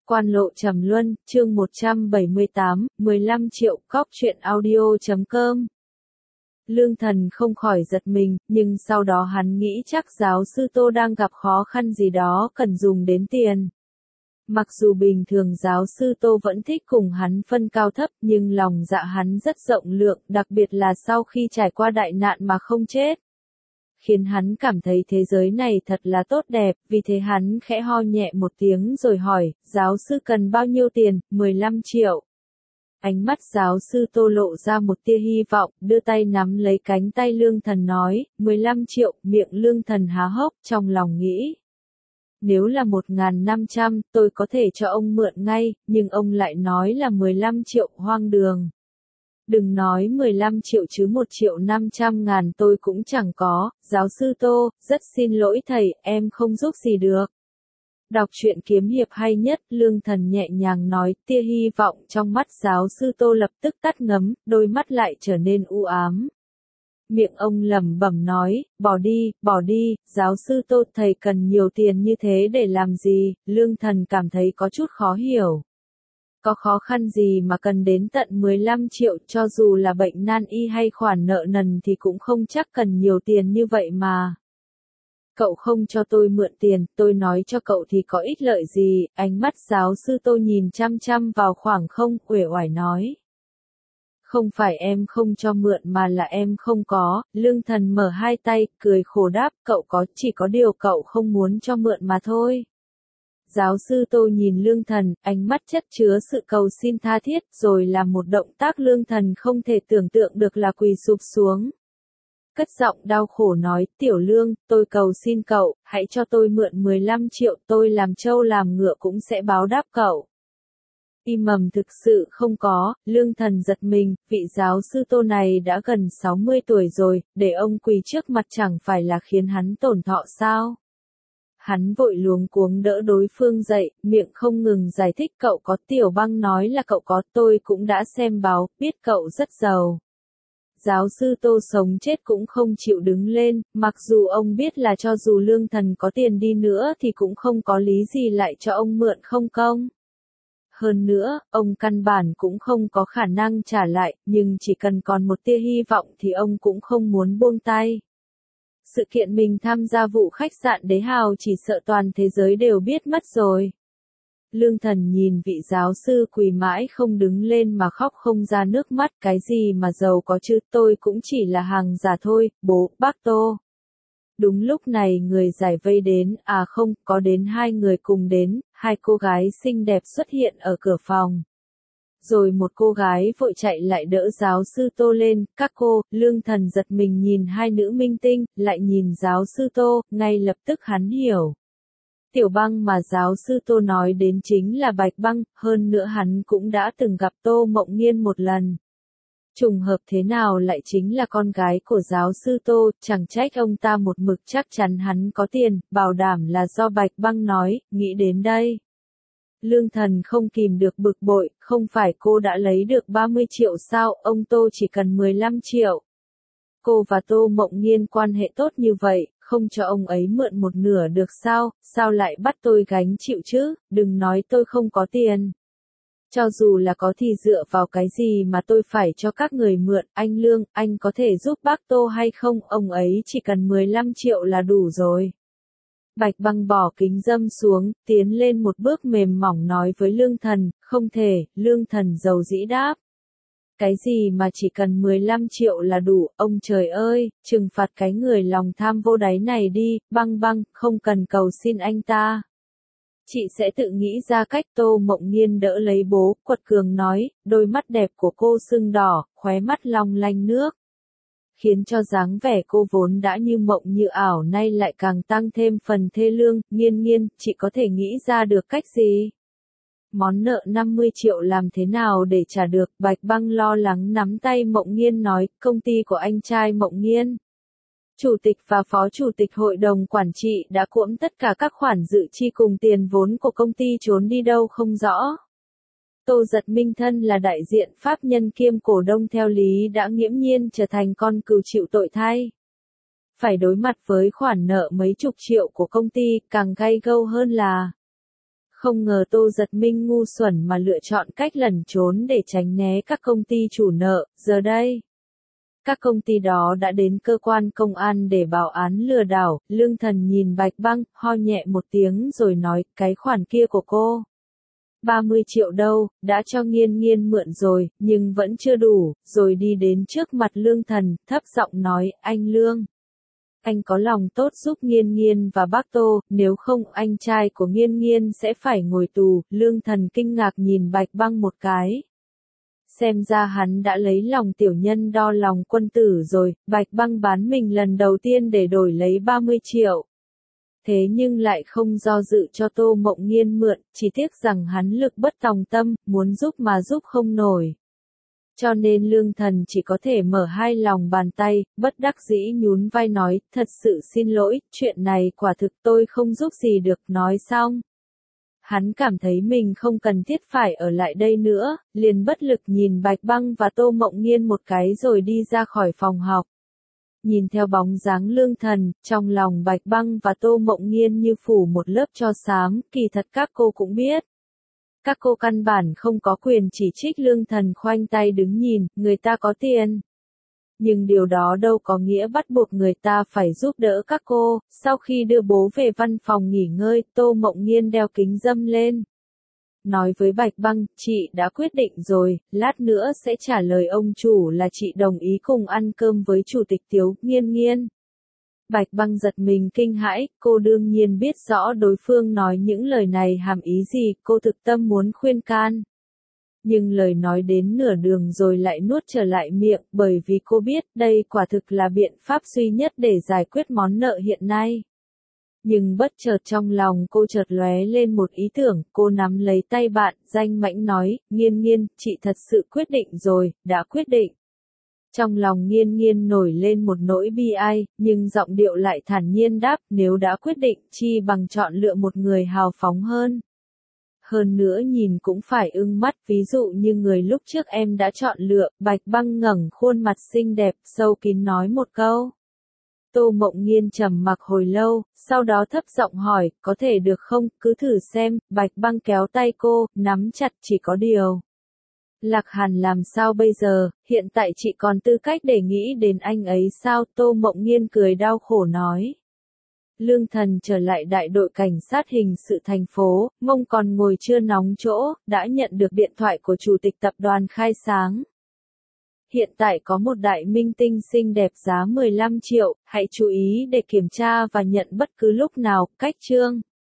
Quan lộ trầm luân, chương 178, 15 triệu, cóc truyện audio.com. Lương Thần không khỏi giật mình, nhưng sau đó hắn nghĩ chắc giáo sư Tô đang gặp khó khăn gì đó cần dùng đến tiền. Mặc dù bình thường giáo sư Tô vẫn thích cùng hắn phân cao thấp, nhưng lòng dạ hắn rất rộng lượng, đặc biệt là sau khi trải qua đại nạn mà không chết. Khiến hắn cảm thấy thế giới này thật là tốt đẹp, vì thế hắn khẽ ho nhẹ một tiếng rồi hỏi, giáo sư cần bao nhiêu tiền, 15 triệu. Ánh mắt giáo sư Tô lộ ra một tia hy vọng, đưa tay nắm lấy cánh tay Lương Thần nói, 15 triệu, miệng Lương Thần há hốc, trong lòng nghĩ. Nếu là 1.500, tôi có thể cho ông mượn ngay, nhưng ông lại nói là 15 triệu, hoang đường. Đừng nói 15 triệu chứ 1.500.000 tôi cũng chẳng có, giáo sư Tô, rất xin lỗi thầy, em không giúp gì được. Đọc truyện kiếm hiệp hay nhất, Lương Thần nhẹ nhàng nói, tia hy vọng trong mắt giáo sư Tô lập tức tắt ngấm, đôi mắt lại trở nên u ám. Miệng ông lẩm bẩm nói, bỏ đi, giáo sư Tô, thầy cần nhiều tiền như thế để làm gì? Lương Thần cảm thấy có chút khó hiểu. Có khó khăn gì mà cần đến tận 15 triệu, cho dù là bệnh nan y hay khoản nợ nần thì cũng không chắc cần nhiều tiền như vậy mà. Cậu không cho tôi mượn tiền, tôi nói cho cậu thì có ích lợi gì? Ánh mắt giáo sư Tô nhìn chăm chăm vào khoảng không, uể oải nói. Không phải em không cho mượn mà là em không có. Lương Thần mở hai tay, cười khổ đáp, cậu có, chỉ có điều cậu không muốn cho mượn mà thôi. Giáo sư Tô nhìn Lương Thần, ánh mắt chất chứa sự cầu xin tha thiết, rồi làm một động tác Lương Thần không thể tưởng tượng được là quỳ sụp xuống. Cất giọng đau khổ nói, tiểu Lương, tôi cầu xin cậu, hãy cho tôi mượn 15 triệu, tôi làm trâu làm ngựa cũng sẽ báo đáp cậu. Y mầm thực sự không có, Lương Thần giật mình, vị giáo sư Tô này đã gần 60 tuổi rồi, để ông quỳ trước mặt chẳng phải là khiến hắn tổn thọ sao? Hắn vội luống cuống đỡ đối phương dậy, miệng không ngừng giải thích cậu có, Tiểu Băng nói là cậu có, tôi cũng đã xem báo, biết cậu rất giàu. Giáo sư Tô sống chết cũng không chịu đứng lên, mặc dù ông biết là cho dù Lương Thần có tiền đi nữa thì cũng không có lý gì lại cho ông mượn không công. Hơn nữa, ông căn bản cũng không có khả năng trả lại, nhưng chỉ cần còn một tia hy vọng thì ông cũng không muốn buông tay. Sự kiện mình tham gia vụ khách sạn Đế Hào chỉ sợ toàn thế giới đều biết mất rồi. Lương Thần nhìn vị giáo sư quỳ mãi không đứng lên mà khóc không ra nước mắt, cái gì mà giàu có chứ, tôi cũng chỉ là hàng giả thôi, bố, bác Tô. Đúng lúc này người giải vây đến, à không, có đến hai người cùng đến, hai cô gái xinh đẹp xuất hiện ở cửa phòng. Rồi một cô gái vội chạy lại đỡ giáo sư Tô lên, các cô, Lương Thần giật mình nhìn hai nữ minh tinh, lại nhìn giáo sư Tô, ngay lập tức hắn hiểu. Tiểu Băng mà giáo sư Tô nói đến chính là Bạch Băng, hơn nữa hắn cũng đã từng gặp Tô Mộng Nghiên một lần. Trùng hợp thế nào lại chính là con gái của giáo sư Tô, chẳng trách ông ta một mực chắc chắn hắn có tiền, bảo đảm là do Bạch Băng nói, nghĩ đến đây. Lương Thần không kìm được bực bội, không phải cô đã lấy được 30 triệu sao, ông Tô chỉ cần 15 triệu. Cô và Tô Mộng Nghiên quan hệ tốt như vậy, không cho ông ấy mượn một nửa được sao, sao lại bắt tôi gánh chịu chứ, đừng nói tôi không có tiền. Cho dù là có thì dựa vào cái gì mà tôi phải cho các người mượn, anh Lương, anh có thể giúp bác Tô hay không, ông ấy chỉ cần 15 triệu là đủ rồi. Bạch Băng bỏ kính dâm xuống, tiến lên một bước mềm mỏng nói với Lương Thần, không thể, Lương Thần dầu dĩ đáp. Cái gì mà chỉ cần 15 triệu là đủ, ông trời ơi, trừng phạt cái người lòng tham vô đáy này đi, Băng, không cần cầu xin anh ta. Chị sẽ tự nghĩ ra cách. Tô Mộng Nghiên đỡ lấy bố, quật cường nói, đôi mắt đẹp của cô sưng đỏ, khóe mắt long lanh nước. Khiến cho dáng vẻ cô vốn đã như mộng như ảo nay lại càng tăng thêm phần thê lương, Nghiên, chị có thể nghĩ ra được cách gì? Món nợ 50 triệu làm thế nào để trả được? Bạch Băng lo lắng nắm tay Mộng Nghiên nói, công ty của anh trai Mộng Nghiên. Chủ tịch và phó chủ tịch hội đồng quản trị đã cuỗm tất cả các khoản dự chi cùng tiền vốn của công ty trốn đi đâu không rõ. Tô Giật Minh thân là đại diện pháp nhân kiêm cổ đông theo lý đã nghiễm nhiên trở thành con cừu chịu tội thay. Phải đối mặt với khoản nợ mấy chục triệu của công ty, càng gay gâu hơn là Không ngờ Tô Giật Minh ngu xuẩn mà lựa chọn cách lẩn trốn để tránh né các công ty chủ nợ, giờ đây. Các công ty đó đã đến cơ quan công an để báo án lừa đảo, Lương Thần nhìn Bạch Băng, ho nhẹ một tiếng rồi nói, cái khoản kia của cô. 30 triệu đâu, đã cho Nghiên Nghiên mượn rồi, nhưng vẫn chưa đủ, rồi đi đến trước mặt Lương Thần, thấp giọng nói, anh Lương. Anh có lòng tốt giúp Nghiên Nghiên và bác Tô, nếu không anh trai của Nghiên Nghiên sẽ phải ngồi tù, Lương Thần kinh ngạc nhìn Bạch Băng một cái. Xem ra hắn đã lấy lòng tiểu nhân đo lòng quân tử rồi, Bạch Băng bán mình lần đầu tiên để đổi lấy 30 triệu. Thế nhưng lại không do dự cho Tô Mộng Nghiên mượn, chỉ tiếc rằng hắn lực bất tòng tâm, muốn giúp mà giúp không nổi. Cho nên Lương Thần chỉ có thể mở hai lòng bàn tay, bất đắc dĩ nhún vai nói, thật sự xin lỗi, chuyện này quả thực tôi không giúp gì được, nói xong. Hắn cảm thấy mình không cần thiết phải ở lại đây nữa, liền bất lực nhìn Bạch Băng và Tô Mộng Nghiên một cái rồi đi ra khỏi phòng học. Nhìn theo bóng dáng Lương Thần, trong lòng Bạch Băng và Tô Mộng Nghiên như phủ một lớp tro xám, kỳ thật các cô cũng biết. Các cô căn bản không có quyền chỉ trích Lương Thần khoanh tay đứng nhìn, người ta có tiền. Nhưng điều đó đâu có nghĩa bắt buộc người ta phải giúp đỡ các cô. Sau khi đưa bố về văn phòng nghỉ ngơi, Tô Mộng Nghiên đeo kính râm lên. Nói với Bạch Băng, chị đã quyết định rồi, lát nữa sẽ trả lời ông chủ là chị đồng ý cùng ăn cơm với chủ tịch Tiếu, Nghiên Nghiên. Bạch Băng giật mình kinh hãi, cô đương nhiên biết rõ đối phương nói những lời này hàm ý gì, cô thực tâm muốn khuyên can. Nhưng lời nói đến nửa đường rồi lại nuốt trở lại miệng, bởi vì cô biết đây quả thực là biện pháp duy nhất để giải quyết món nợ hiện nay. Nhưng bất chợt trong lòng cô chợt lóe lên một ý tưởng, cô nắm lấy tay bạn, danh mãnh nói, Nghiên Nghiên, chị thật sự quyết định rồi, đã quyết định. Trong lòng Nghiên Nghiên nổi lên một nỗi bi ai, nhưng giọng điệu lại thản nhiên đáp, nếu đã quyết định, chi bằng chọn lựa một người hào phóng hơn. Hơn nữa nhìn cũng phải ưng mắt, ví dụ như người lúc trước em đã chọn lựa, Bạch Băng ngẩng khuôn mặt xinh đẹp, sâu kín nói một câu. Tô Mộng Nghiên trầm mặc hồi lâu, sau đó thấp giọng hỏi, có thể được không, cứ thử xem, Bạch Băng kéo tay cô, nắm chặt, chỉ có điều. Lạc Hàn làm sao bây giờ, hiện tại chị còn tư cách để nghĩ đến anh ấy sao, Tô Mộng Nghiên cười đau khổ nói. Lương Thần trở lại đại đội cảnh sát hình sự thành phố, mông còn ngồi chưa nóng chỗ, đã nhận được điện thoại của chủ tịch tập đoàn Khai Sáng. Hiện tại có một đại minh tinh xinh đẹp giá 15 triệu, hãy chú ý để kiểm tra và nhận bất cứ lúc nào, cách chương.